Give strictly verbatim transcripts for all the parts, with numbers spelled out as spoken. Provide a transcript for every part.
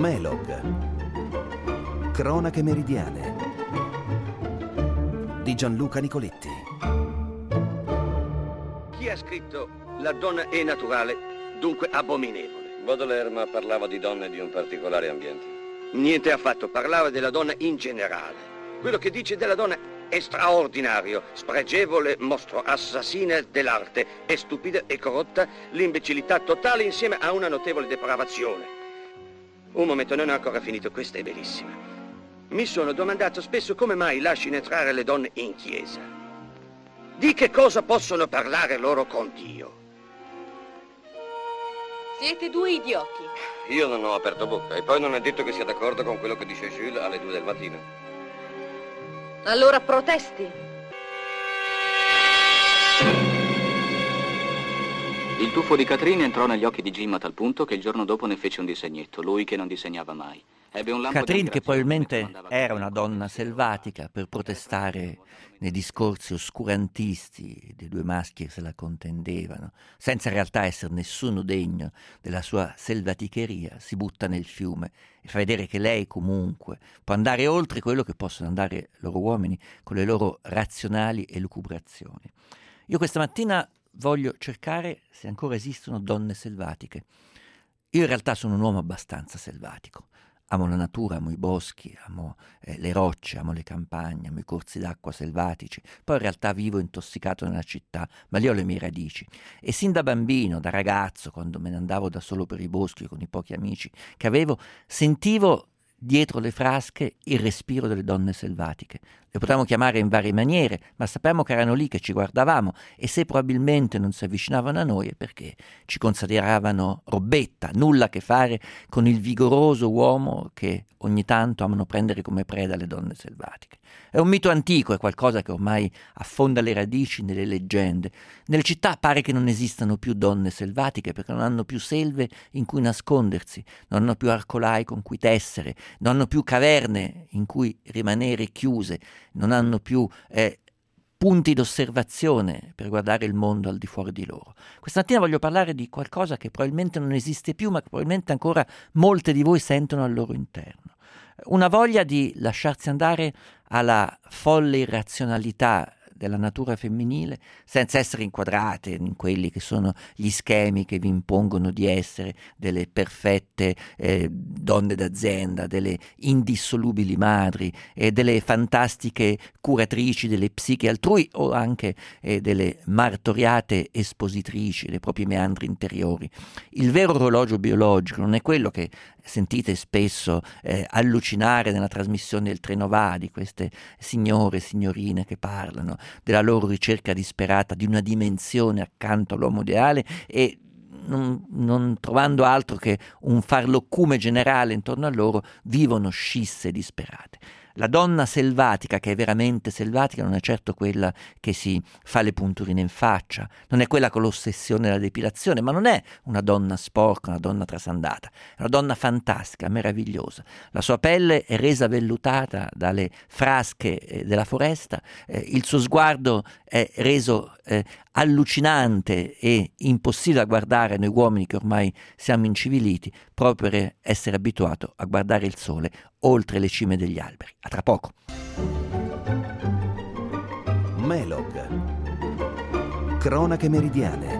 Melog. Cronache meridiane di Gianluca Nicoletti. Chi ha scritto "La donna è naturale, dunque abominevole"? Baudelaire, ma parlava di donne di un particolare ambiente. Niente affatto, parlava della donna in generale. Quello che dice della donna è straordinario, spregevole, mostro, assassina dell'arte, è stupida e corrotta, l'imbecillità totale insieme a una notevole depravazione. Un momento, non ho ancora finito, questa è bellissima. Mi sono domandato spesso come mai lasciano entrare le donne in chiesa. Di che cosa possono parlare loro con Dio? Siete due idioti. Io non ho aperto bocca e poi non è detto che sia d'accordo con quello che dice Jules alle due del mattino. Allora protesti. Il tuffo di Catherine entrò negli occhi di Jim a tal punto che il giorno dopo ne fece un disegnetto, lui che non disegnava mai. Ebbe un lampo Catherine, di che ammirazione probabilmente mentre mandava era il una corpo donna senza selvatica per protestare nei discorsi oscurantisti dei due maschi che se la contendevano, senza in realtà essere nessuno degno della sua selvaticheria, si butta nel fiume e fa vedere che lei comunque può andare oltre quello che possono andare loro uomini con le loro razionali elucubrazioni. Io questa mattina voglio cercare se ancora esistono donne selvatiche. Io in realtà sono un uomo abbastanza selvatico. Amo la natura, amo i boschi, amo eh, le rocce, amo le campagne, amo i corsi d'acqua selvatici. Poi in realtà vivo intossicato nella città, ma lì ho le mie radici. E sin da bambino, da ragazzo, quando me ne andavo da solo per i boschi con i pochi amici che avevo, sentivo dietro le frasche il respiro delle donne selvatiche. Le potevamo chiamare in varie maniere, ma sappiamo che erano lì, che ci guardavamo, e se probabilmente non si avvicinavano a noi è perché ci consideravano robetta, nulla a che fare con il vigoroso uomo che ogni tanto amano prendere come preda le donne selvatiche. È un mito antico, è qualcosa che ormai affonda le radici nelle leggende. Nelle città pare che non esistano più donne selvatiche perché non hanno più selve in cui nascondersi, non hanno più arcolai con cui tessere, non hanno più caverne in cui rimanere chiuse, non hanno più eh, punti d'osservazione per guardare il mondo al di fuori di loro. Questa mattina voglio parlare di qualcosa che probabilmente non esiste più, ma che probabilmente ancora molte di voi sentono al loro interno. Una voglia di lasciarsi andare alla folle irrazionalità della natura femminile senza essere inquadrate in quelli che sono gli schemi che vi impongono di essere delle perfette eh, donne d'azienda, delle indissolubili madri e delle fantastiche curatrici delle psiche altrui o anche eh, delle martoriate espositrici dei propri meandri interiori. Il vero orologio biologico non è quello che sentite spesso eh, allucinare nella trasmissione del Treno Va di queste signore e signorine che parlano della loro ricerca disperata di una dimensione accanto all'uomo ideale e non, non trovando altro che un farloccume generale intorno a loro vivono scisse disperate. La donna selvatica, che è veramente selvatica, non è certo quella che si fa le punturine in faccia, non è quella con l'ossessione della depilazione, ma non è una donna sporca, una donna trasandata, è una donna fantastica, meravigliosa. La sua pelle è resa vellutata dalle frasche eh, della foresta, eh, il suo sguardo è reso eh, allucinante e impossibile da guardare noi uomini che ormai siamo inciviliti, proprio per essere abituato a guardare il sole oltre le cime degli alberi. A tra poco. Melog. Cronache meridiane.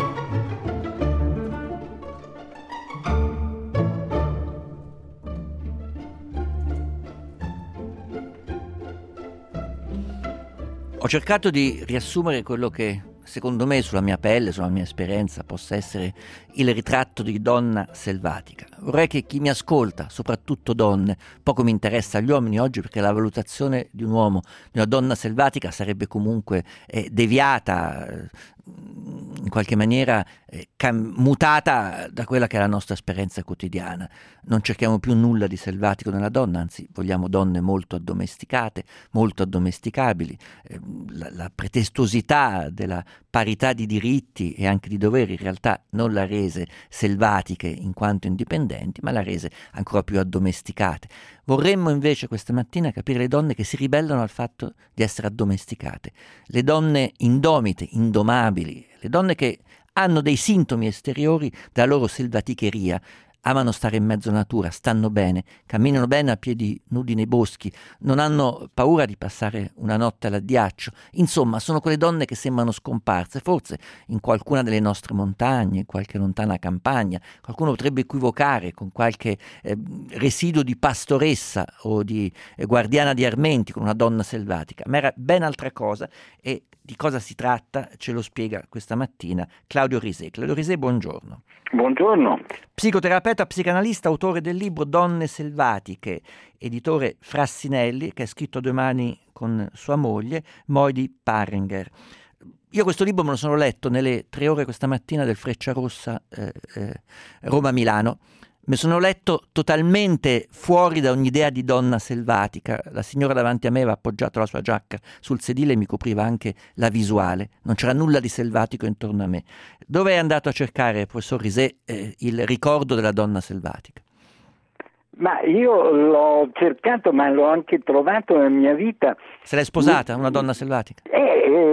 Ho cercato di riassumere quello che secondo me sulla mia pelle, sulla mia esperienza, possa essere il ritratto di donna selvatica. Vorrei che chi mi ascolta, soprattutto donne, poco mi interessa agli uomini oggi perché la valutazione di un uomo, di una donna selvatica sarebbe comunque eh, deviata, eh, in qualche maniera eh, cam- mutata da quella che è la nostra esperienza quotidiana. Non cerchiamo più nulla di selvatico nella donna, anzi vogliamo donne molto addomesticate, molto addomesticabili. Eh, la, la pretestuosità della parità di diritti e anche di doveri in realtà non la rese selvatiche in quanto indipendenti, ma la rese ancora più addomesticate. Vorremmo invece questa mattina capire le donne che si ribellano al fatto di essere addomesticate, le donne indomite, indomabili, le donne che hanno dei sintomi esteriori della loro selvaticheria, amano stare in mezzo alla natura, stanno bene, camminano bene a piedi nudi nei boschi, non hanno paura di passare una notte all'addiaccio. Insomma, sono quelle donne che sembrano scomparse, forse in qualcuna delle nostre montagne, in qualche lontana campagna. Qualcuno potrebbe equivocare con qualche eh, residuo di pastoressa o di eh, guardiana di armenti, con una donna selvatica, ma era ben altra cosa. E di cosa si tratta ce lo spiega questa mattina Claudio Risè. Claudio Risè, buongiorno. Buongiorno. Psicoterapeuta, psicanalista, autore del libro Donne selvatiche, editore Frassinelli, che ha scritto a due mani con sua moglie, Moidi Parenger. Io questo libro me lo sono letto nelle tre ore questa mattina del Frecciarossa eh, eh, Roma-Milano. Mi sono letto totalmente fuori da ogni idea di donna selvatica. La signora davanti a me aveva appoggiato la sua giacca sul sedile e mi copriva anche la visuale. Non c'era nulla di selvatico intorno a me. Dove è andato a cercare, professor Risè, eh, il ricordo della donna selvatica? Ma io l'ho cercato, ma l'ho anche trovato nella mia vita. Se l'è sposata, una donna selvatica? Eh,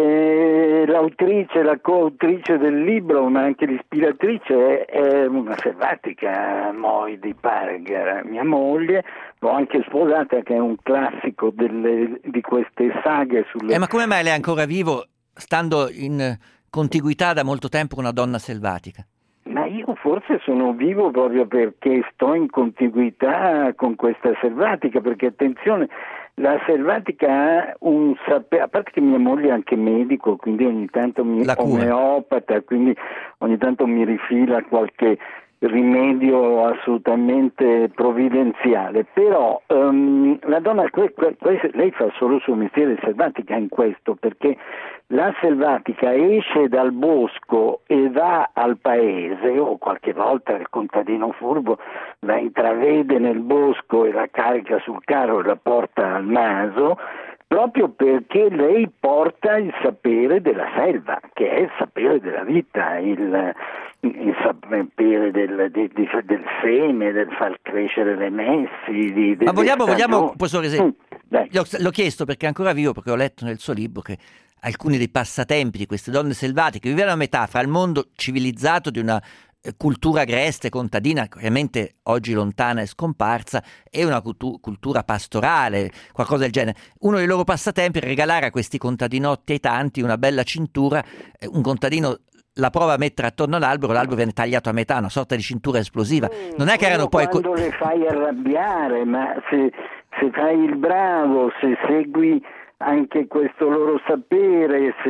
eh, l'autrice, la coautrice del libro, ma anche l'ispiratrice è, è una selvatica, Moidi Parenger, mia moglie. L'ho anche sposata, che è un classico delle, di queste saghe sulle... Eh, ma come mai lei è ancora vivo, stando in contiguità da molto tempo con una donna selvatica? Ma io forse sono vivo proprio perché sto in contiguità con questa selvatica, perché attenzione, la selvatica ha un sapere, a parte che mia moglie è anche medico, quindi ogni tanto mi omeopata, quindi ogni tanto mi rifila qualche rimedio assolutamente provvidenziale, però um, la donna, que, que, que, lei fa solo il suo mestiere selvatica in questo, perché la selvatica esce dal bosco e va al paese, o qualche volta il contadino furbo la intravede nel bosco e la carica sul carro e la porta al naso, proprio perché lei porta il sapere della selva, che è il sapere della vita, il, il sapere del, di, di, del seme, del far crescere le messi. Di, Ma vogliamo, vogliamo professor Risè, mm, l'ho, l'ho chiesto perché è ancora vivo, perché ho letto nel suo libro che alcuni dei passatempi di queste donne selvatiche vivevano a metà fra il mondo civilizzato di una cultura agreste, contadina, ovviamente oggi lontana e scomparsa, e una cultu- cultura pastorale, qualcosa del genere. Uno dei loro passatempi è regalare a questi contadinotti aitanti una bella cintura. Un contadino la prova a mettere attorno all'albero, l'albero viene tagliato a metà, una sorta di cintura esplosiva. Non è che erano poi... Quando le fai arrabbiare, ma se, se fai il bravo, se segui anche questo loro sapere, se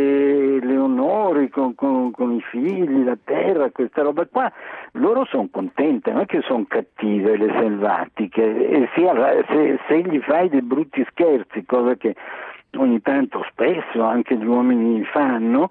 le onori con, con, con i figli, la terra, questa roba qua, loro sono contente, non è che sono cattive le selvatiche, e sia, se, se gli fai dei brutti scherzi, cosa che ogni tanto spesso anche gli uomini fanno,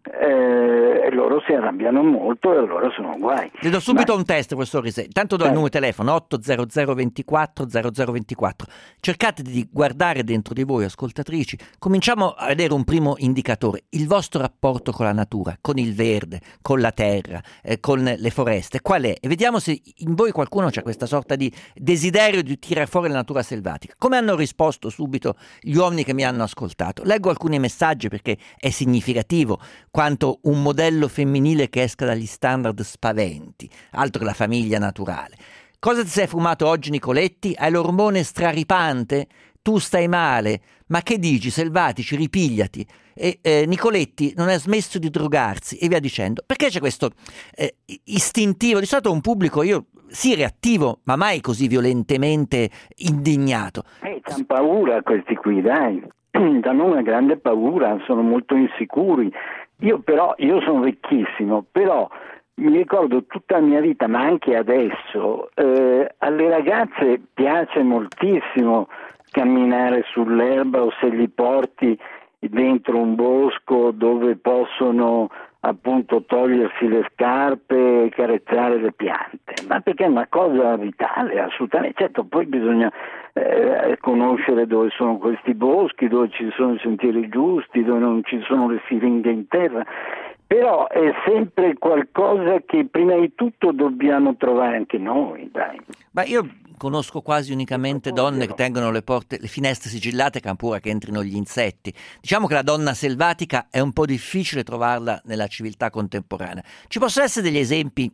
eh, loro si arrabbiano molto e allora sono guai. Le do subito Ma... un test, professor Risè. Tanto do il numero di telefono otto zero zero ventiquattro zero zero ventiquattro. Cercate di guardare dentro di voi, ascoltatrici. Cominciamo a vedere un primo indicatore: il vostro rapporto con la natura, con il verde, con la terra, eh, con le foreste. Qual è? E vediamo se in voi qualcuno c'ha questa sorta di desiderio di tirare fuori la natura selvatica. Come hanno risposto subito gli uomini che mi hanno ascoltato? Leggo alcuni messaggi perché è significativo quanto un modello femminile che esca dagli standard spaventi, altro che la famiglia naturale. Cosa ti sei fumato oggi, Nicoletti? Hai l'ormone straripante? Tu stai male? Ma che dici, selvatici, ripigliati. E eh, Nicoletti non ha smesso di drogarsi e via dicendo. Perché c'è questo eh, istintivo, di solito un pubblico, io sì reattivo, ma mai così violentemente indignato. Eh, c'hanno paura questi qui, dai. Danno una grande paura, sono molto insicuri. Io però, io sono vecchissimo, però mi ricordo tutta la mia vita, ma anche adesso, eh, alle ragazze piace moltissimo camminare sull'erba o se li porti dentro un bosco dove possono appunto togliersi le scarpe e carezzare le piante, ma perché è una cosa vitale, assolutamente. Certo, poi bisogna eh, conoscere dove sono questi boschi, dove ci sono i sentieri giusti, dove non ci sono le siringhe in terra, però è sempre qualcosa che prima di tutto dobbiamo trovare anche noi, dai. Ma io conosco quasi unicamente donne che tengono le porte, le finestre sigillate, che hanno paura che entrino gli insetti. Diciamo che la donna selvatica è un po' difficile trovarla nella civiltà contemporanea. Ci possono essere degli esempi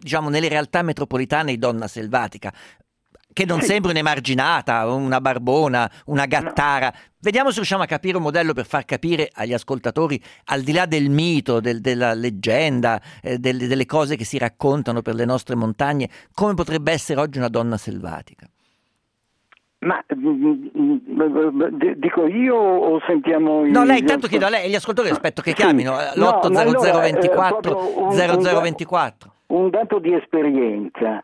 diciamo, nelle realtà metropolitane di donna selvatica, che non Sì. sembri un'emarginata, una barbona, una gattara. Vediamo se riusciamo a capire un modello per far capire agli ascoltatori, al di là del mito, del- della leggenda, eh, delle, delle cose che si raccontano per le nostre montagne, come potrebbe essere oggi una donna selvatica. Ma mm, mm, d- dico io o sentiamo i- No, lei gli intanto ascol- chiedo a lei, gli ascoltatori aspetto che Sì. chiamino No, l'otto ma zero zero allora, eh, ventiquattro proprio un- zero zero un- ventiquattro. Un dato di esperienza,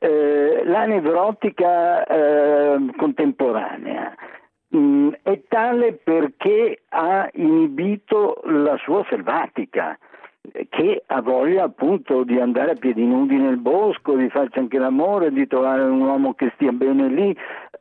eh, la nevrotica eh, contemporanea mh, è tale perché ha inibito la sua selvatica, eh, che ha voglia appunto di andare a piedi nudi nel bosco, di farci anche l'amore, di trovare un uomo che stia bene lì,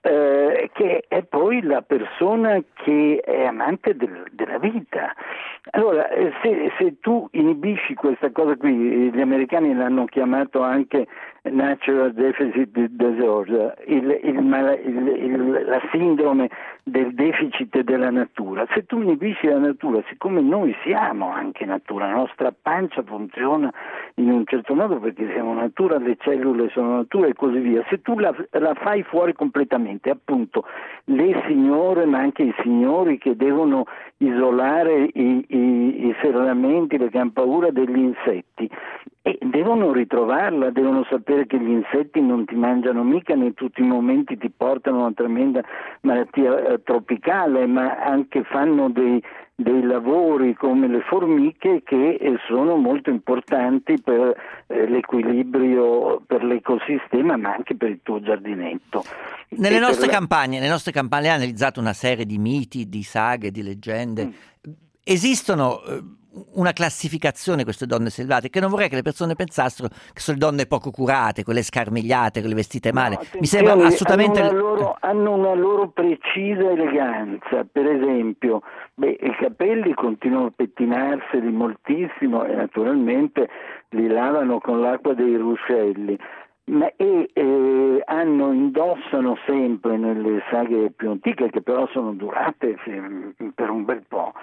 eh, che è poi la persona che è amante del- della vita. Allora, eh, se, se tu inibisci questa cosa qui, gli americani l'hanno chiamato anche Natural Deficit Disorder, il, il mala- il- il- la sindrome del deficit della natura. Se tu inibisci la natura, siccome noi siamo anche natura, la nostra pancia funziona in un certo modo perché siamo natura, le cellule sono natura e così via, se tu la, la fai fuori completamente, appunto le signore ma anche i signori che devono isolare i, i, i serramenti perché hanno paura degli insetti, e devono ritrovarla, devono sapere che gli insetti non ti mangiano mica, né in tutti i momenti ti portano una tremenda malattia eh, tropicale, ma anche fanno dei, dei lavori come le formiche che eh, sono molto importanti per eh, l'equilibrio, per l'ecosistema, ma anche per il tuo giardinetto. Nelle E per nostre la- campagne, nelle nostre campagne ha analizzato una serie di miti, di saghe, di leggende. Mm. Esistono eh, una classificazione queste donne selvatiche, che non vorrei che le persone pensassero che sono le donne poco curate, quelle scarmigliate, quelle vestite male. No, Mi sembra attenzione, assolutamente... hanno una, loro, hanno una loro precisa eleganza. Per esempio, beh, i capelli continuano a pettinarseli moltissimo e naturalmente li lavano con l'acqua dei ruscelli. Ma e eh, hanno, indossano sempre nelle saghe più antiche, che però sono durate sì, per un bel po',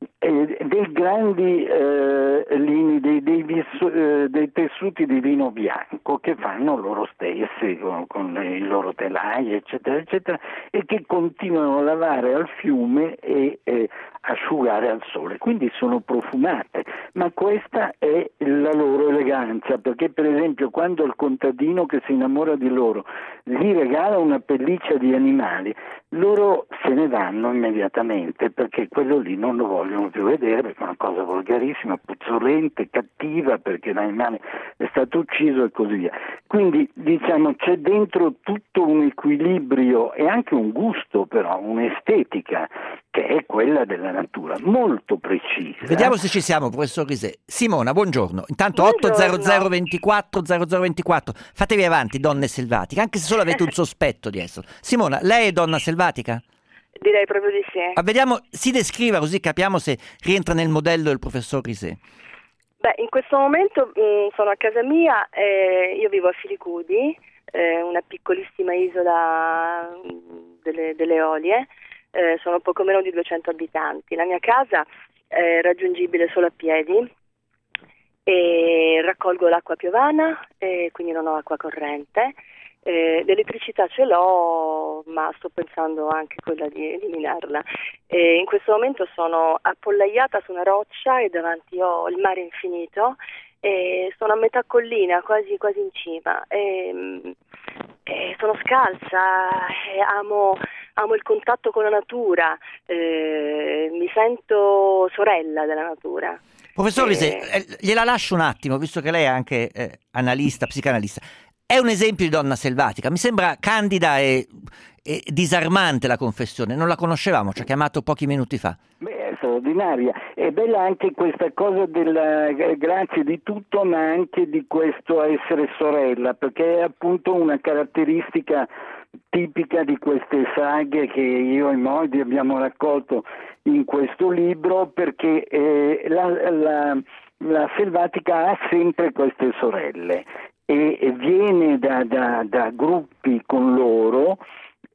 eh, dei grandi eh, lini, dei, dei, vis- eh, dei tessuti di lino bianco che fanno loro stessi con, con le, i loro telai, eccetera, eccetera, e che continuano a lavare al fiume e eh, asciugare al sole, quindi sono profumate, ma questa è la loro eleganza, perché per esempio quando il contadino che si innamora di loro gli regala una pelliccia di animali, loro se ne vanno immediatamente perché quello lì non lo vogliono più vedere, perché è una cosa volgarissima, puzzolente, cattiva, perché l'animale è stato ucciso e così via. Quindi diciamo c'è dentro tutto un equilibrio e anche un gusto, però un'estetica che è quella della natura, molto precisa. Vediamo se ci siamo, professor Risè. Simona, buongiorno. Intanto Buongiorno. otto zero zero ventiquattro zero zero ventiquattro. Fatevi avanti, donne selvatiche, anche se solo avete un sospetto di essere. Simona, lei è donna selvatica? Direi proprio di sì. Ah, vediamo, si descriva così capiamo se rientra nel modello del professor Risè. Beh, in questo momento mh, sono a casa mia, eh, io vivo a Filicudi, eh, una piccolissima isola mh, delle, delle Eolie, eh, sono poco meno di duecento abitanti. La mia casa è raggiungibile solo a piedi e raccolgo l'acqua piovana, e quindi non ho acqua corrente. Eh, l'elettricità ce l'ho, ma sto pensando anche quella di eliminarla. Eh, in questo momento sono appollaiata su una roccia e davanti ho il mare infinito e sono a metà collina, quasi, quasi in cima. E, e sono scalza, e amo, amo il contatto con la natura, eh, mi sento sorella della natura. Professor Eh, Risè, eh, gliela lascio un attimo, visto che lei è anche eh, analista, psicanalista. È un esempio di donna selvatica, mi sembra candida e, e disarmante la confessione, non la conoscevamo, ci ha chiamato pochi minuti fa. Beh, è straordinaria, è bella anche questa cosa della grazia di tutto, ma anche di questo essere sorella, perché è appunto una caratteristica tipica di queste saghe che io e Moidi abbiamo raccolto in questo libro, perché eh, la, la, la selvatica ha sempre queste sorelle e viene da, da, da gruppi con loro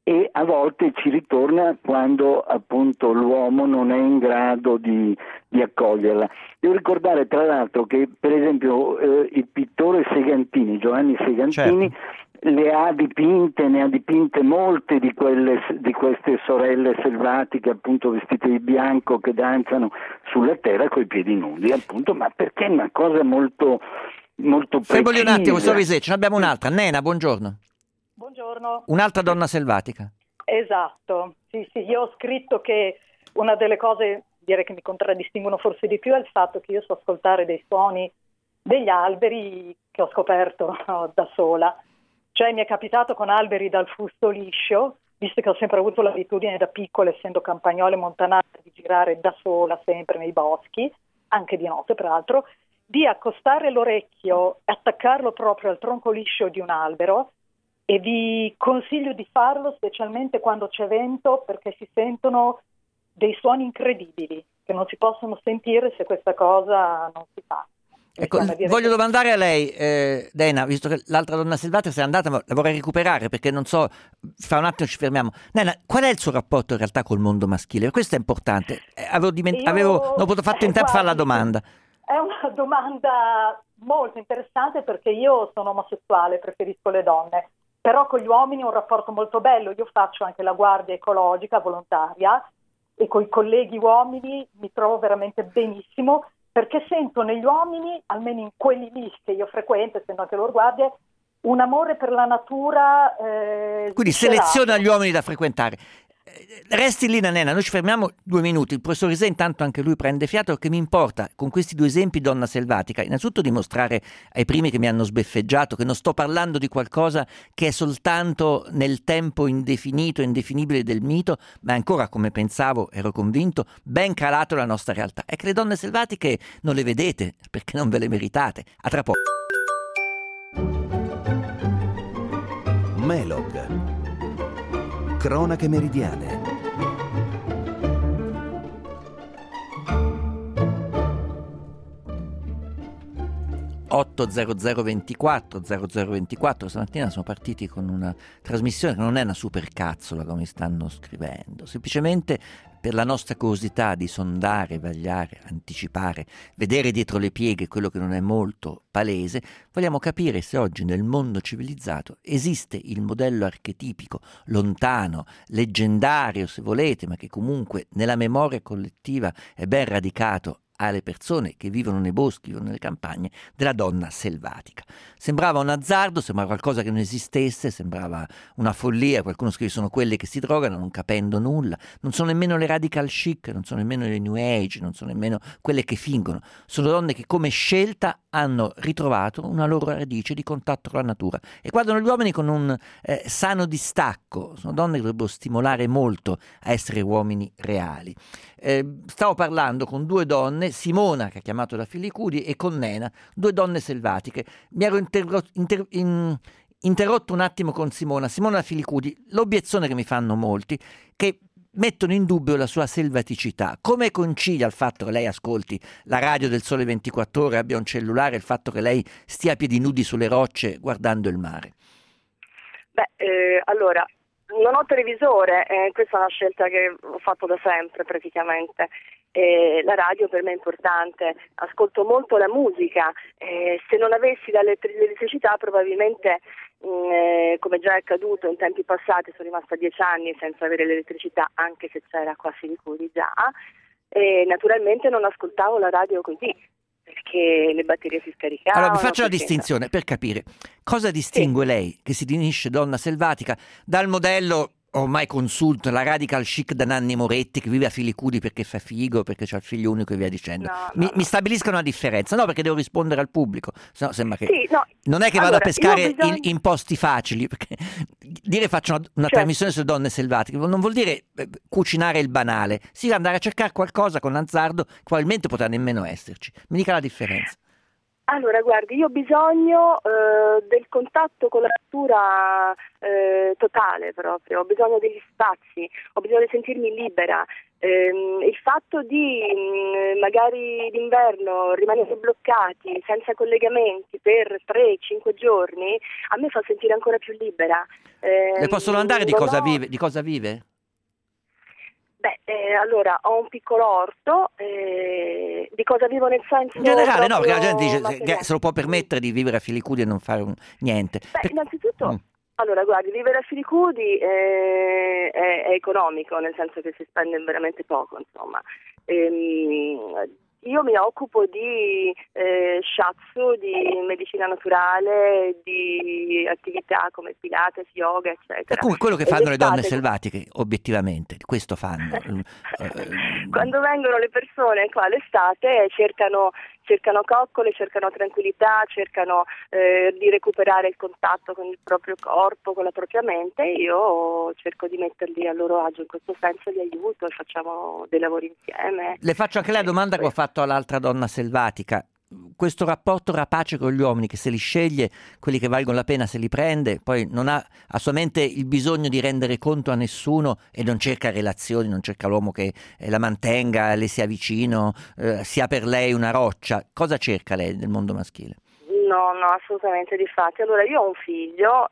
e a volte ci ritorna quando appunto l'uomo non è in grado di, di accoglierla. Devo ricordare tra l'altro che per esempio eh, il pittore Segantini, Giovanni Segantini, certo, le ha dipinte, ne ha dipinte molte di, quelle, di queste sorelle selvatiche appunto vestite di bianco che danzano sulla terra coi piedi nudi, appunto, ma perché è una cosa molto, molto precisa. Fermoli un attimo, sorrise, ce ne abbiamo un'altra. Nena, buongiorno. Buongiorno. Un'altra donna selvatica. Esatto, sì, sì, io ho scritto che una delle cose, direi che mi contraddistinguono forse di più, è il fatto che io so ascoltare dei suoni degli alberi che ho scoperto no, da sola. Cioè mi è capitato con alberi dal fusto liscio, visto che ho sempre avuto l'abitudine da piccola, essendo campagnola e montanara, di girare da sola sempre nei boschi, anche di notte peraltro, di accostare l'orecchio e attaccarlo proprio al tronco liscio di un albero. E vi consiglio di farlo specialmente quando c'è vento, perché si sentono dei suoni incredibili che non si possono sentire se questa cosa non si fa. Ecco, voglio che... domandare a lei, eh, Dena, visto che l'altra donna selvatica se n'è andata, ma la vorrei recuperare perché non so, fra un attimo ci fermiamo. Nena, qual è il suo rapporto in realtà col mondo maschile? Questo è importante. Eh, avevo, diment- Io... avevo non ho fatto in tempo a fare la domanda. È una domanda molto interessante perché io sono omosessuale, preferisco le donne. Però con gli uomini ho un rapporto molto bello, io faccio anche la guardia ecologica volontaria e con i colleghi uomini mi trovo veramente benissimo perché sento negli uomini, almeno in quelli lì che io frequento, essendo anche loro guardie, un amore per la natura. Eh, Quindi seleziona gli uomini da frequentare. Resti lì, Nena, noi ci fermiamo due minuti. Il professor Risè intanto anche lui prende fiato, perché mi importa con questi due esempi donna selvatica innanzitutto dimostrare ai primi che mi hanno sbeffeggiato che non sto parlando di qualcosa che è soltanto nel tempo indefinito e indefinibile del mito, ma è ancora, come pensavo, ero convinto, ben calato nella nostra realtà. È che le donne selvatiche non le vedete perché non ve le meritate. A tra poco. Melog. Cronache meridiane. otto zero zero ventiquattro zero zero ventiquattro stamattina sono partiti con una trasmissione che non è una supercazzola come stanno scrivendo, semplicemente per la nostra curiosità di sondare, vagliare, anticipare, vedere dietro le pieghe quello che non è molto palese, vogliamo capire se oggi nel mondo civilizzato esiste il modello archetipico, lontano, leggendario se volete, ma che comunque nella memoria collettiva è ben radicato alle persone che vivono nei boschi o nelle campagne, della donna selvatica. Sembrava un azzardo, sembrava qualcosa che non esistesse, sembrava una follia. Qualcuno scrive sono quelle che si drogano non capendo nulla, non sono nemmeno le radical chic, non sono nemmeno le new age, non sono nemmeno quelle che fingono, sono donne che come scelta hanno ritrovato una loro radice di contatto con la natura e guardano gli uomini con un eh, sano distacco. Sono donne che dovrebbero stimolare molto a essere uomini reali. Eh, stavo parlando con due donne, Simona che ha chiamato da Filicudi e con Nena, due donne selvatiche. Mi ero interro- inter- in- interrotto un attimo con Simona Simona da Filicudi. L'obiezione che mi fanno molti, che mettono in dubbio la sua selvaticità. Come concilia il fatto che lei ascolti la radio del Sole ventiquattro Ore, abbia un cellulare, il fatto che lei stia a piedi nudi sulle rocce guardando il mare? Beh, eh, allora, non ho televisore, eh, questa è una scelta che ho fatto da sempre praticamente. Eh, la radio per me è importante, ascolto molto la musica, eh, se non avessi l'elettricità probabilmente mh, eh, come già è accaduto in tempi passati sono rimasta dieci anni senza avere l'elettricità, anche se c'era qua a Filicudi già, e naturalmente non ascoltavo la radio così perché le batterie si scaricavano. Allora vi faccio la perché... distinzione per capire cosa distingue sì. lei che si definisce donna selvatica dal modello ormai consulto, la radical chic da Nanni Moretti che vive a Filicudi perché fa figo, perché c'ha il figlio unico e via dicendo. No, mi, no, no. mi stabilisca una differenza, no, perché devo rispondere al pubblico, sennò sembra che sì, no. non è che vado allora, a pescare bisogno... in, in posti facili, perché dire faccio una, una certo. trasmissione sulle donne selvatiche non vuol dire eh, cucinare il banale, si va andare a cercare qualcosa con l'azzardo che probabilmente potrà nemmeno esserci. Mi dica la differenza. Allora, guardi, io ho bisogno eh, del contatto con la natura eh, totale proprio, ho bisogno degli spazi, ho bisogno di sentirmi libera, Ehm, il fatto di mh, magari d'inverno rimanere bloccati senza collegamenti per tre cinque giorni a me fa sentire ancora più libera. Ehm, Le posso domandare di non cosa ho- vive? Di cosa vive? Beh, eh, allora ho un piccolo orto, eh, di cosa vivo nel senso In generale, no, perché la proprio gente dice se, materiale? che se lo può permettere di vivere a Filicudi e non fare un- niente. Beh, Per- innanzitutto, Mm. allora guardi, vivere a Filicudi eh, è, è economico, nel senso che si spende veramente poco, insomma. Ehm, io mi occupo di eh, shiatsu, di medicina naturale, di attività come Pilates, yoga, E eccetera. comunque quello che E fanno le donne d'estate- selvatiche, obiettivamente, questo fanno. Eh, Quando vengono le persone qua l'estate cercano, cercano coccole, cercano tranquillità, cercano eh, di recuperare il contatto con il proprio corpo, con la propria mente. Io cerco di metterli a loro agio, in questo senso li aiuto e facciamo dei lavori insieme. Le faccio anche la domanda che ho fatto all'altra donna selvatica. Questo rapporto rapace con gli uomini, che se li sceglie, quelli che valgono la pena se li prende, poi non ha a sua mente il bisogno di rendere conto a nessuno e non cerca relazioni, non cerca l'uomo che eh, la mantenga, le sia vicino, eh, sia per lei una roccia. Cosa cerca lei nel mondo maschile? No, no, assolutamente, difatti. Allora, io ho un figlio,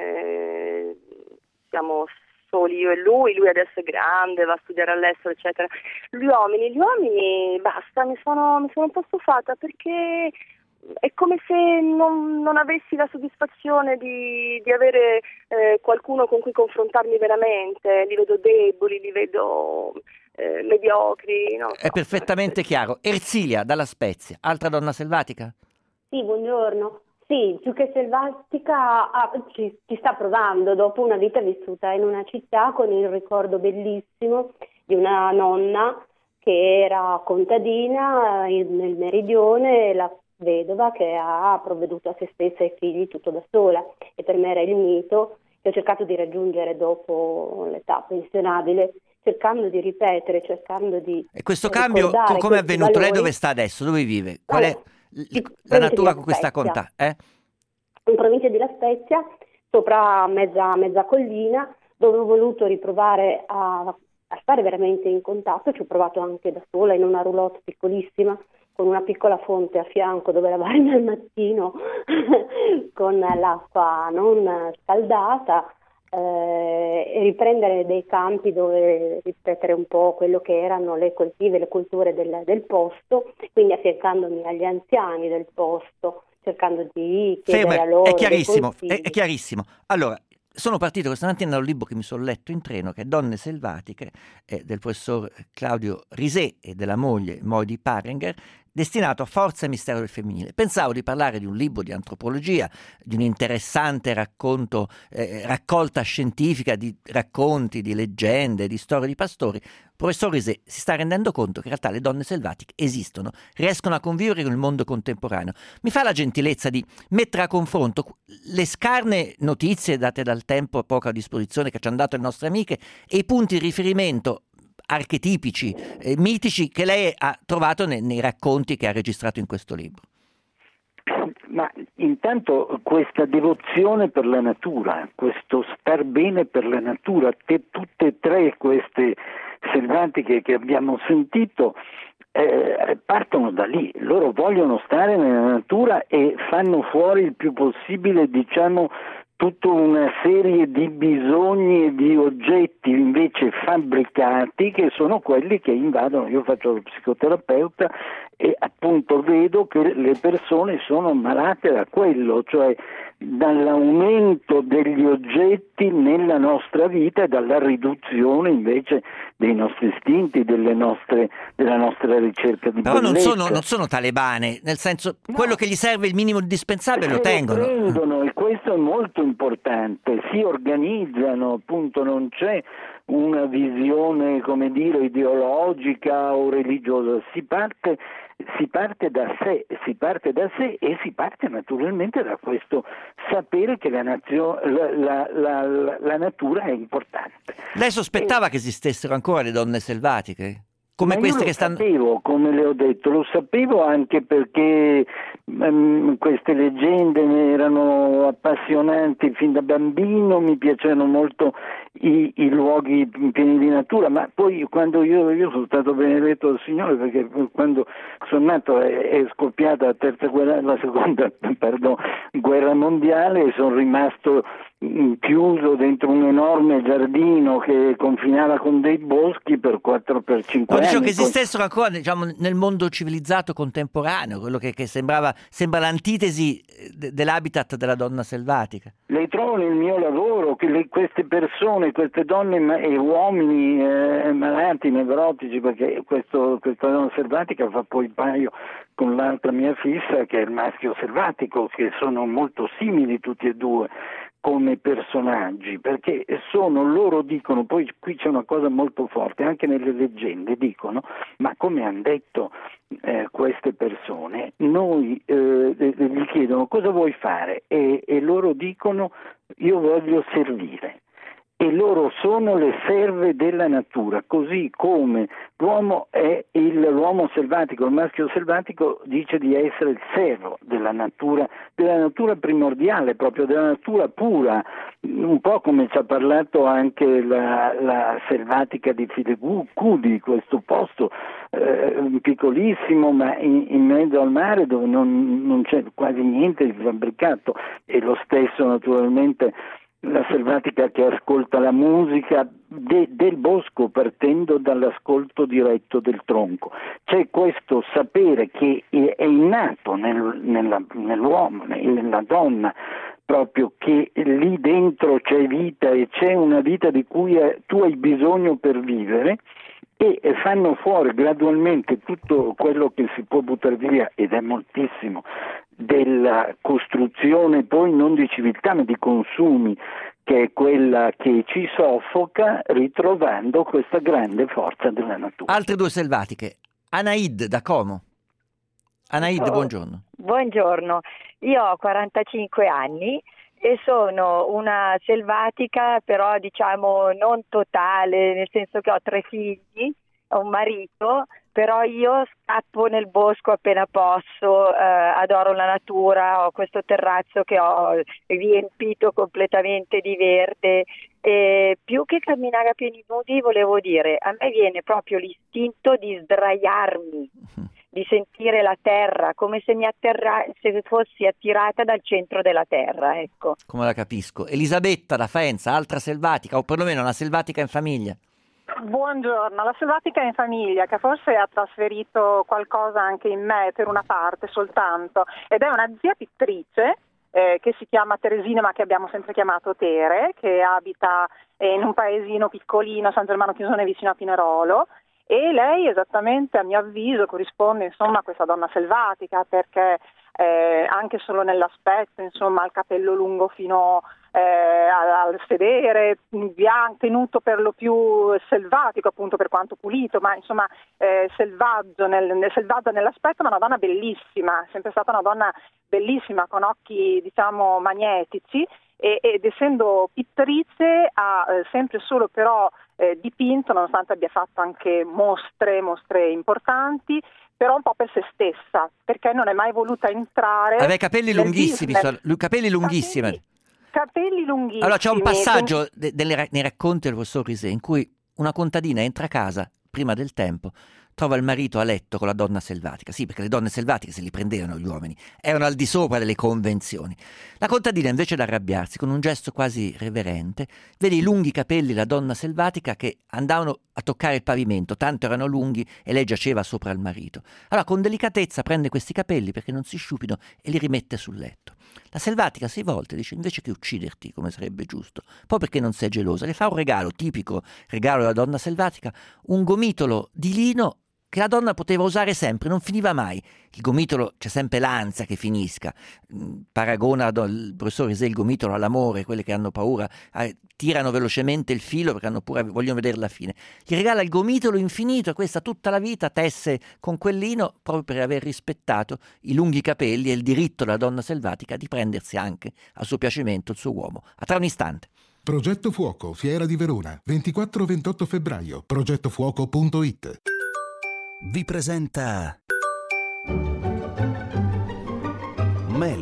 eh, siamo soli io e lui, lui adesso è grande, va a studiare all'estero, eccetera. Gli uomini, gli uomini, basta, mi sono, mi sono un po' stufata perché è come se non, non avessi la soddisfazione di, di avere eh, qualcuno con cui confrontarmi veramente, li vedo deboli, li vedo eh, mediocri. Non È so. perfettamente chiaro. Ersilia, dalla Spezia, altra donna selvatica? Sì, buongiorno. Sì, più che selvatica ah, ci, ci sta provando dopo una vita vissuta in una città con il ricordo bellissimo di una nonna che era contadina in- nel meridione, la vedova che ha provveduto a se stessa e ai figli tutto da sola, e per me era il mito che ho cercato di raggiungere dopo l'età pensionabile, cercando di ripetere, cercando di E questo cambio ricordare co- come è questi avvenuto? Lei valori. dove sta adesso? Dove vive? Qual è Allora, l- in la provincia natura di con cui sta a La Spezia. contatto? Eh? In provincia di La Spezia, sopra mezza, mezza collina, dove ho voluto riprovare a, a stare veramente in contatto. Ci ho provato anche da sola in una roulotte piccolissima, con una piccola fonte a fianco dove lavarmi al mattino con l'acqua non scaldata, eh, e riprendere dei campi dove ripetere un po' quello che erano le coltive, le culture del, del posto, quindi affiancandomi agli anziani del posto, cercando di chiedere Ferma, a loro è dei chiarissimo, è, consigli. è chiarissimo. Allora, sono partito questa mattina da un libro che mi sono letto in treno, che è Donne selvatiche, eh, del professor Claudio Risè e della moglie Modi Parenger, destinato a Forza e Mistero del Femminile. Pensavo di parlare di un libro di antropologia, di un interessante racconto, eh, raccolta scientifica di racconti, di leggende, di storie di pastori. Professor Risè si sta rendendo conto che in realtà le donne selvatiche esistono, riescono a convivere con il mondo contemporaneo. Mi fa la gentilezza di mettere a confronto le scarne notizie date dal tempo poco a disposizione che ci hanno dato le nostre amiche e i punti di riferimento archetipici, eh, mitici che lei ha trovato nei, nei racconti che ha registrato in questo libro. Ma intanto questa devozione per la natura, questo star bene per la natura, te, tutte e tre queste selvatiche che abbiamo sentito eh, partono da lì. Loro vogliono stare nella natura e fanno fuori il più possibile, diciamo, tutta una serie di bisogni e di oggetti invece fabbricati che sono quelli che invadono. Io faccio lo psicoterapeuta e appunto vedo che le persone sono malate da quello, cioè dall'aumento degli oggetti nella nostra vita e dalla riduzione invece dei nostri istinti, delle nostre, della nostra ricerca di Però non bellezza. sono, non sono talebane, nel senso, No. quello che gli serve il minimo indispensabile lo Se tengono. prendono, e questo è molto importante, si organizzano, appunto, non c'è una visione, come dire, ideologica o religiosa, si parte, si parte da sé, si parte da sé e si parte naturalmente da questo sapere che la, nazio, la, la, la, la natura è importante. Lei sospettava che esistessero ancora le donne selvatiche? Come Ma queste io che lo stanno... sapevo, come le ho detto, lo sapevo anche perché um, queste leggende mi erano appassionanti fin da bambino, mi piacevano molto i, i luoghi pieni di natura, ma poi quando io, io sono stato benedetto dal Signore, perché quando sono nato è, è scoppiata la terza guerra, la seconda pardon, guerra mondiale, e sono rimasto chiuso dentro un enorme giardino che confinava con dei boschi per quattro per cinque anni. Dicevo che poi... esistessero ancora, diciamo, nel mondo civilizzato contemporaneo, quello che, che sembrava sembra l'antitesi de, dell'habitat della donna selvatica. Le trovo nel mio lavoro, che le, queste persone, queste donne ma, e uomini eh, malati, nevrotici, perché questo, questa donna selvatica fa poi paio con l'altra mia fissa, che è il maschio selvatico, che sono molto simili tutti e due come personaggi, perché sono, loro dicono, poi qui c'è una cosa molto forte, anche nelle leggende dicono, ma come hanno detto eh, queste persone, noi eh, gli chiedono cosa vuoi fare e, e loro dicono io voglio servire. E loro sono le serve della natura, così come l'uomo è il, l'uomo selvatico, il maschio selvatico dice di essere il servo della natura, della natura primordiale, proprio della natura pura, un po' come ci ha parlato anche la, la selvatica di Filicudi, questo posto eh, piccolissimo ma in, in mezzo al mare dove non, non c'è quasi niente di fabbricato, e lo stesso naturalmente la selvatica che ascolta la musica de, del bosco partendo dall'ascolto diretto del tronco. C'è questo sapere che è, è innato nel, nella, nell'uomo, nella donna, proprio che lì dentro c'è vita e c'è una vita di cui tu hai bisogno per vivere, e fanno fuori gradualmente tutto quello che si può buttare via, ed è moltissimo, della costruzione poi non di civiltà ma di consumi, che è quella che ci soffoca, ritrovando questa grande forza della natura. Altre due selvatiche, Anaid da Como. Anaid, oh, buongiorno. Buongiorno, io ho quarantacinque anni e sono una selvatica, però diciamo non totale, nel senso che ho tre figli, ho un marito, però io scappo nel bosco appena posso, eh, adoro la natura, ho questo terrazzo che ho riempito completamente di verde, e più che camminare a piedi nudi, volevo dire, a me viene proprio l'istinto di sdraiarmi, di sentire la terra, come se mi atterra- se fossi attirata dal centro della terra, ecco. Come la capisco. Elisabetta da Faenza, altra selvatica, o perlomeno una selvatica in famiglia. Buongiorno, la selvatica in famiglia, che forse ha trasferito qualcosa anche in me per una parte soltanto, ed è una zia pittrice eh, che si chiama Teresina, ma che abbiamo sempre chiamato Tere, che abita eh, in un paesino piccolino, San Germano Chiusone, vicino a Pinerolo. E lei esattamente, a mio avviso, corrisponde insomma a questa donna selvatica, perché eh, anche solo nell'aspetto, insomma, il capello lungo fino eh, al sedere, bianco, tenuto per lo più selvatico, appunto, per quanto pulito, ma insomma eh, selvaggio nel, nel selvaggio nell'aspetto, ma una donna bellissima, sempre stata una donna bellissima, con occhi diciamo magnetici, e, ed essendo pittrice ha eh, sempre solo però Eh, dipinto, nonostante abbia fatto anche mostre, mostre importanti, però un po' per se stessa, perché non è mai voluta entrare. Aveva capelli lunghissimi, so, capelli lunghissimi. Capelli, capelli lunghissimi. Allora c'è un passaggio de, de, nei racconti del professor Risè in cui una contadina entra a casa prima del tempo, trova il marito a letto con la donna selvatica. Sì, perché le donne selvatiche se li prendevano gli uomini, erano al di sopra delle convenzioni. La contadina, invece di arrabbiarsi, con un gesto quasi reverente, vede i lunghi capelli della donna selvatica che andavano a toccare il pavimento, tanto erano lunghi, e lei giaceva sopra il marito. Allora con delicatezza prende questi capelli perché non si sciupino e li rimette sul letto. La selvatica sei volte dice, invece che ucciderti come sarebbe giusto, poi perché non sei gelosa, le fa un regalo, tipico regalo della donna selvatica, un gomitolo di lino che la donna poteva usare sempre, non finiva mai. Il gomitolo, c'è sempre l'ansia che finisca. Paragona il professor Risè il gomitolo all'amore, quelli che hanno paura, eh, tirano velocemente il filo perché hanno pure, vogliono vedere la fine. Gli regala il gomitolo infinito, e questa tutta la vita tesse con quel lino, proprio per aver rispettato i lunghi capelli e il diritto della donna selvatica di prendersi anche a suo piacimento il suo uomo. A tra un istante. Progetto Fuoco, Fiera di Verona, ventiquattro ventotto febbraio, progettofuoco punto it. Vi presenta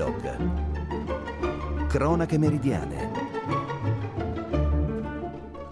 Melog, Cronache Meridiane.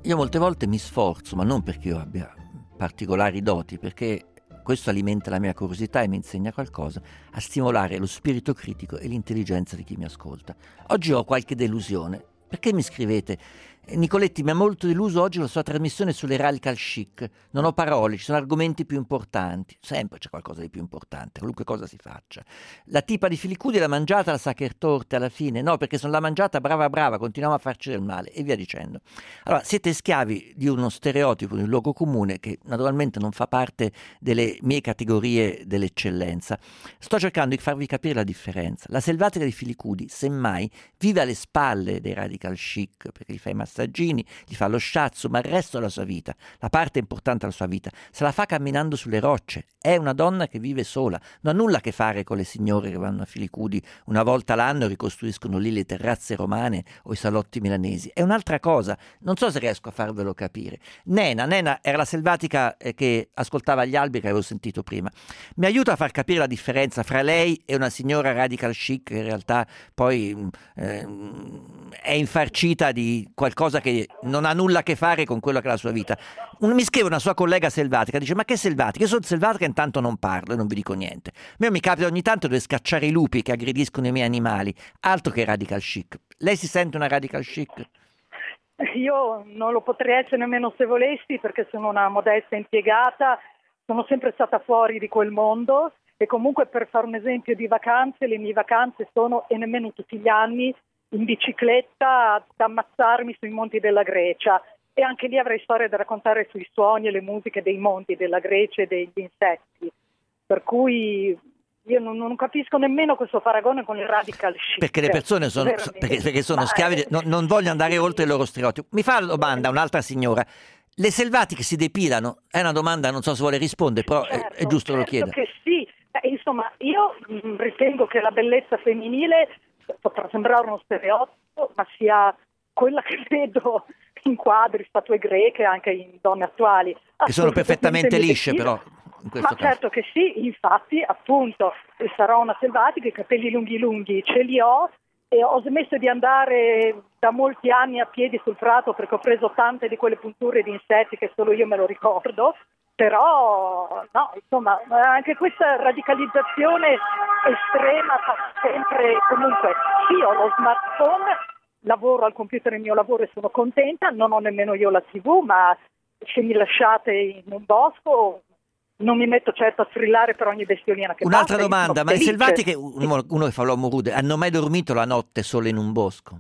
Io molte volte mi sforzo, ma non perché io abbia particolari doti, perché questo alimenta la mia curiosità e mi insegna qualcosa, a stimolare lo spirito critico e l'intelligenza di chi mi ascolta. Oggi ho qualche delusione. Perché mi scrivete? Nicoletti mi ha molto deluso oggi la sua trasmissione sulle radical chic. Non ho parole, ci sono argomenti più importanti. Sempre c'è qualcosa di più importante, qualunque cosa si faccia. La tipa di Filicudi l'ha mangiata la Sachertorte alla fine? No, perché se non l'ha mangiata, brava brava, continuiamo a farci del male e via dicendo. Allora, siete schiavi di uno stereotipo, di un luogo comune che naturalmente non fa parte delle mie categorie dell'eccellenza. Sto cercando di farvi capire la differenza. La selvatica di Filicudi, semmai, vive alle spalle dei radical chic, perché gli fa i massaggi, gli fa lo shiatsu, ma il resto della sua vita, la parte importante della sua vita, se la fa camminando sulle rocce. È una donna che vive sola, non ha nulla a che fare con le signore che vanno a Filicudi una volta l'anno e ricostruiscono lì le terrazze romane o i salotti milanesi. È un'altra cosa, non so se riesco a farvelo capire. Nena, Nena era la selvatica eh, che ascoltava gli alberi che avevo sentito prima. Mi aiuta a far capire la differenza fra lei e una signora radical chic che in realtà poi eh, è infarcita di qualcosa che non ha nulla a che fare con quello che è la sua vita. Mi scrive una sua collega selvatica, dice: ma che selvatica? Io sono selvatica e intanto non parlo e non vi dico niente. A me mi capita ogni tanto di scacciare i lupi che aggrediscono i miei animali, altro che radical chic. Lei si sente una radical chic? Io non lo potrei essere nemmeno se volessi, perché sono una modesta impiegata, sono sempre stata fuori di quel mondo e comunque, per fare un esempio di vacanze, le mie vacanze sono, e nemmeno tutti gli anni, in bicicletta ad ammazzarmi sui monti della Grecia, e anche lì avrei storie da raccontare sui suoni e le musiche dei monti della Grecia e degli insetti, per cui io non, non capisco nemmeno questo paragone con il radical chic. Perché le persone sono, perché, perché sono Ma schiavi, è... non, non vogliono andare oltre il loro stereotipo. Mi fa la domanda un'altra signora: le selvatiche si depilano? È una domanda, non so se vuole rispondere, però certo, è, è giusto che lo chieda. Che sì, eh, insomma, io mh, ritengo che la bellezza femminile potrà sembrare uno stereotipo, ma sia quella che vedo in quadri, statue greche, anche in donne attuali. Che sono perfettamente lisce, però. In questo ma caso. Certo che sì, infatti, appunto, sarò una selvatica, i capelli lunghi lunghi ce li ho, e ho smesso di andare da molti anni a piedi sul prato perché ho preso tante di quelle punture di insetti che solo io me lo ricordo. Però, no, insomma, anche questa radicalizzazione estrema fa sempre, comunque, sì, ho lo smartphone, lavoro al computer, il mio lavoro, e sono contenta, non ho nemmeno io la tivù, ma se mi lasciate in un bosco non mi metto certo a strillare per ogni bestiolina che passa. Un'altra domanda, ma le selvatiche, uno, uno che fa l'uomo rude, hanno mai dormito la notte solo in un bosco?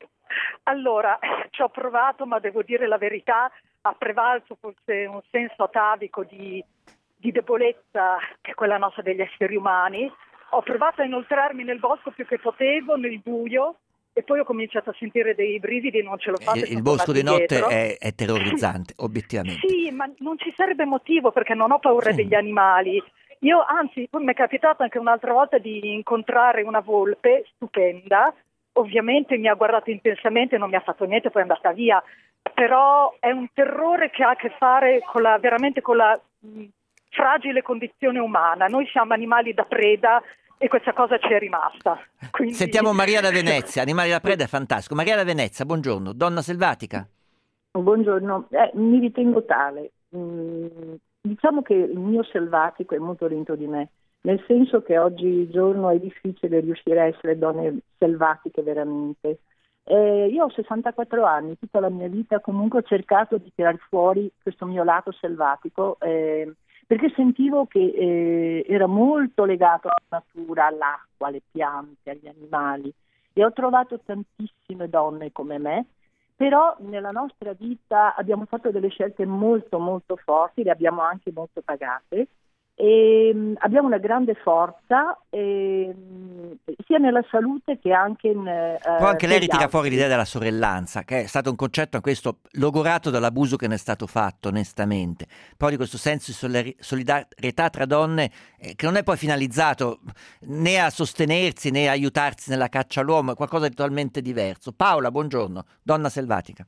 Allora, ci ho provato, ma devo dire la verità, ha prevalso forse un senso atavico di, di debolezza, che è quella nostra degli esseri umani. Ho provato a inoltrarmi nel bosco più che potevo, nel buio, e poi ho cominciato a sentire dei brividi e non ce l'ho fatta. Il, il bosco di notte è, è terrorizzante, obiettivamente. Sì, ma non ci sarebbe motivo, perché non ho paura sì. degli animali. Io, anzi, poi mi è capitato anche un'altra volta di incontrare una volpe stupenda. Ovviamente mi ha guardato intensamente, non mi ha fatto niente, poi è andata via. Però è un terrore che ha a che fare con la, veramente con la mh, fragile condizione umana. Noi siamo animali da preda e questa cosa ci è rimasta. Quindi... Sentiamo Maria da Venezia, animali da preda è fantastico. Maria da Venezia, buongiorno, donna selvatica. Buongiorno, eh, mi ritengo tale. Mm, diciamo che il mio selvatico è molto dentro di me, nel senso che oggigiorno è difficile riuscire a essere donne selvatiche veramente. Eh, io ho sessantaquattro anni, tutta la mia vita comunque ho cercato di tirar fuori questo mio lato selvatico, eh, perché sentivo che eh, era molto legato alla natura, all'acqua, alle piante, agli animali, e ho trovato tantissime donne come me, però nella nostra vita abbiamo fatto delle scelte molto molto forti, le abbiamo anche molto pagate, e um, abbiamo una grande forza e, um, sia nella salute che anche in uh, poi anche lei ritira fuori l'idea della sorellanza, che è stato un concetto, questo logorato dall'abuso che ne è stato fatto onestamente, poi di questo senso di solidar- solidarietà tra donne eh, che non è poi finalizzato né a sostenersi né a aiutarsi nella caccia all'uomo, è qualcosa di totalmente diverso. Paola, buongiorno, donna selvatica.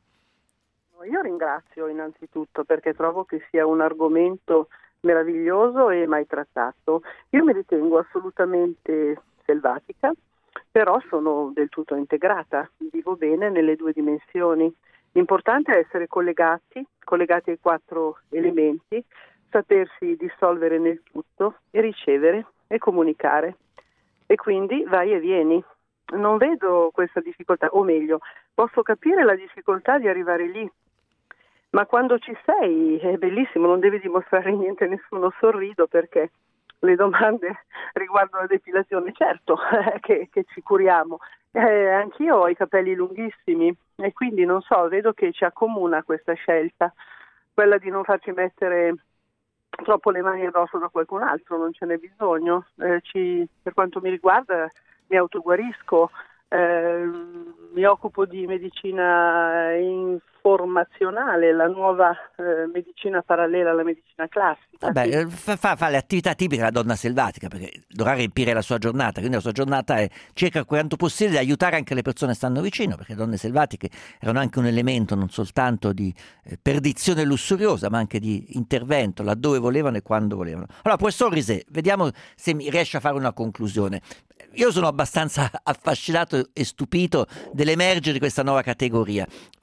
Io ringrazio innanzitutto perché trovo che sia un argomento meraviglioso e mai trattato. Io mi ritengo assolutamente selvatica, però sono del tutto integrata, vivo bene nelle due dimensioni. Importante è essere collegati, collegati ai quattro elementi, sapersi dissolvere nel tutto e ricevere e comunicare. E quindi vai e vieni. Non vedo questa difficoltà, o meglio, posso capire la difficoltà di arrivare lì, ma quando ci sei è bellissimo, non devi dimostrare niente a nessuno, sorrido perché le domande riguardo la depilazione, certo che, che ci curiamo, eh, anch'io ho i capelli lunghissimi e quindi non so, vedo che ci accomuna questa scelta, quella di non farci mettere troppo le mani addosso da qualcun altro, non ce n'è bisogno, eh, ci, per quanto mi riguarda mi autoguarisco, eh, mi occupo di medicina informazionale, la nuova eh, medicina parallela alla medicina classica. Vabbè, fa, fa, fa le attività tipiche della donna selvatica, perché dovrà riempire la sua giornata, quindi la sua giornata è cerca quanto possibile di aiutare anche le persone che stanno vicino, perché le donne selvatiche erano anche un elemento non soltanto di eh, perdizione lussuriosa, ma anche di intervento laddove volevano e quando volevano. Allora, professor Risè, vediamo se mi riesce a fare una conclusione. Io sono abbastanza affascinato e stupito dell'emergere di questa nuova categoria.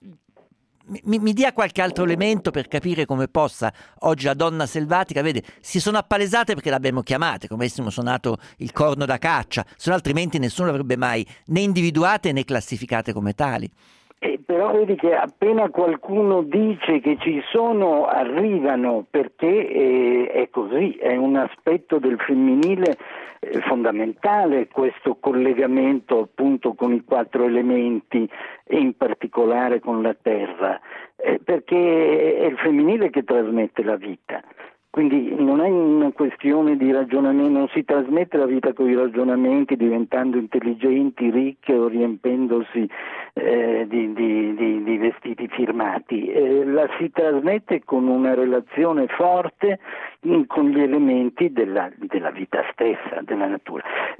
Mi, mi dia qualche altro elemento per capire come possa oggi la donna selvatica, vede, si sono appalesate perché l'abbiamo chiamate, come avessimo suonato il corno da caccia, se no altrimenti nessuno l'avrebbe mai né individuate né classificate come tali. Eh, però vedi che appena qualcuno dice che ci sono, arrivano, perché eh, è così, è un aspetto del femminile eh, fondamentale questo collegamento appunto con i quattro elementi e in particolare con la terra, eh, perché è il femminile che trasmette la vita. Quindi non è una questione di ragionamento, non si trasmette la vita con i ragionamenti diventando intelligenti, ricche o riempendosi eh, di, di, di, di vestiti firmati, eh, la si trasmette con una relazione forte in, con gli elementi della, della vita stessa, della natura.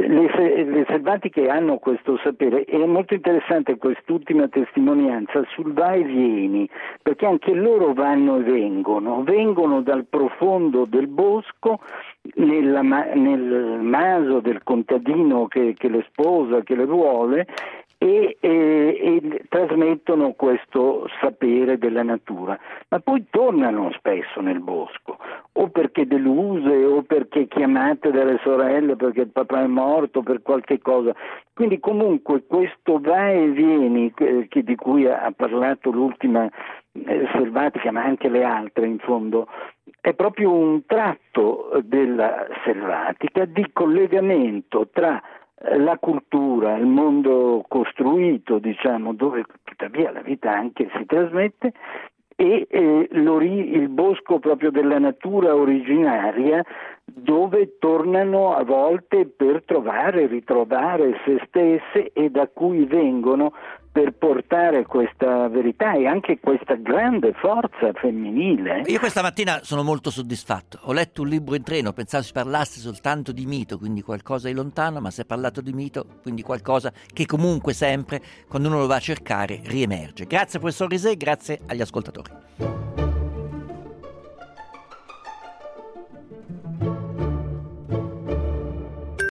Le, le selvatiche hanno questo sapere e è molto interessante quest'ultima testimonianza sul va e vieni, perché anche loro vanno e vengono, vengono dal profondo del bosco nella, nel maso del contadino che, che le sposa, che le vuole e, e, e trasmettono questo sapere della natura, ma poi tornano spesso nel bosco o perché deluse o perché chiamate dalle sorelle perché il papà è morto, per qualche cosa. Quindi comunque questo va e vieni eh, che di cui ha, ha parlato l'ultima eh, selvatica, ma anche le altre in fondo, è proprio un tratto della selvatica di collegamento tra la cultura, il mondo costruito, diciamo, dove tuttavia la vita anche si trasmette, e eh, il bosco proprio della natura originaria, dove tornano a volte per trovare, ritrovare se stesse e da cui vengono per portare questa verità e anche questa grande forza femminile. Io questa mattina sono molto soddisfatto. Ho letto un libro in treno, pensavo si parlasse soltanto di mito, quindi qualcosa di lontano, ma si è parlato di mito, quindi qualcosa che comunque sempre, quando uno lo va a cercare, riemerge. Grazie professor Risè, grazie agli ascoltatori.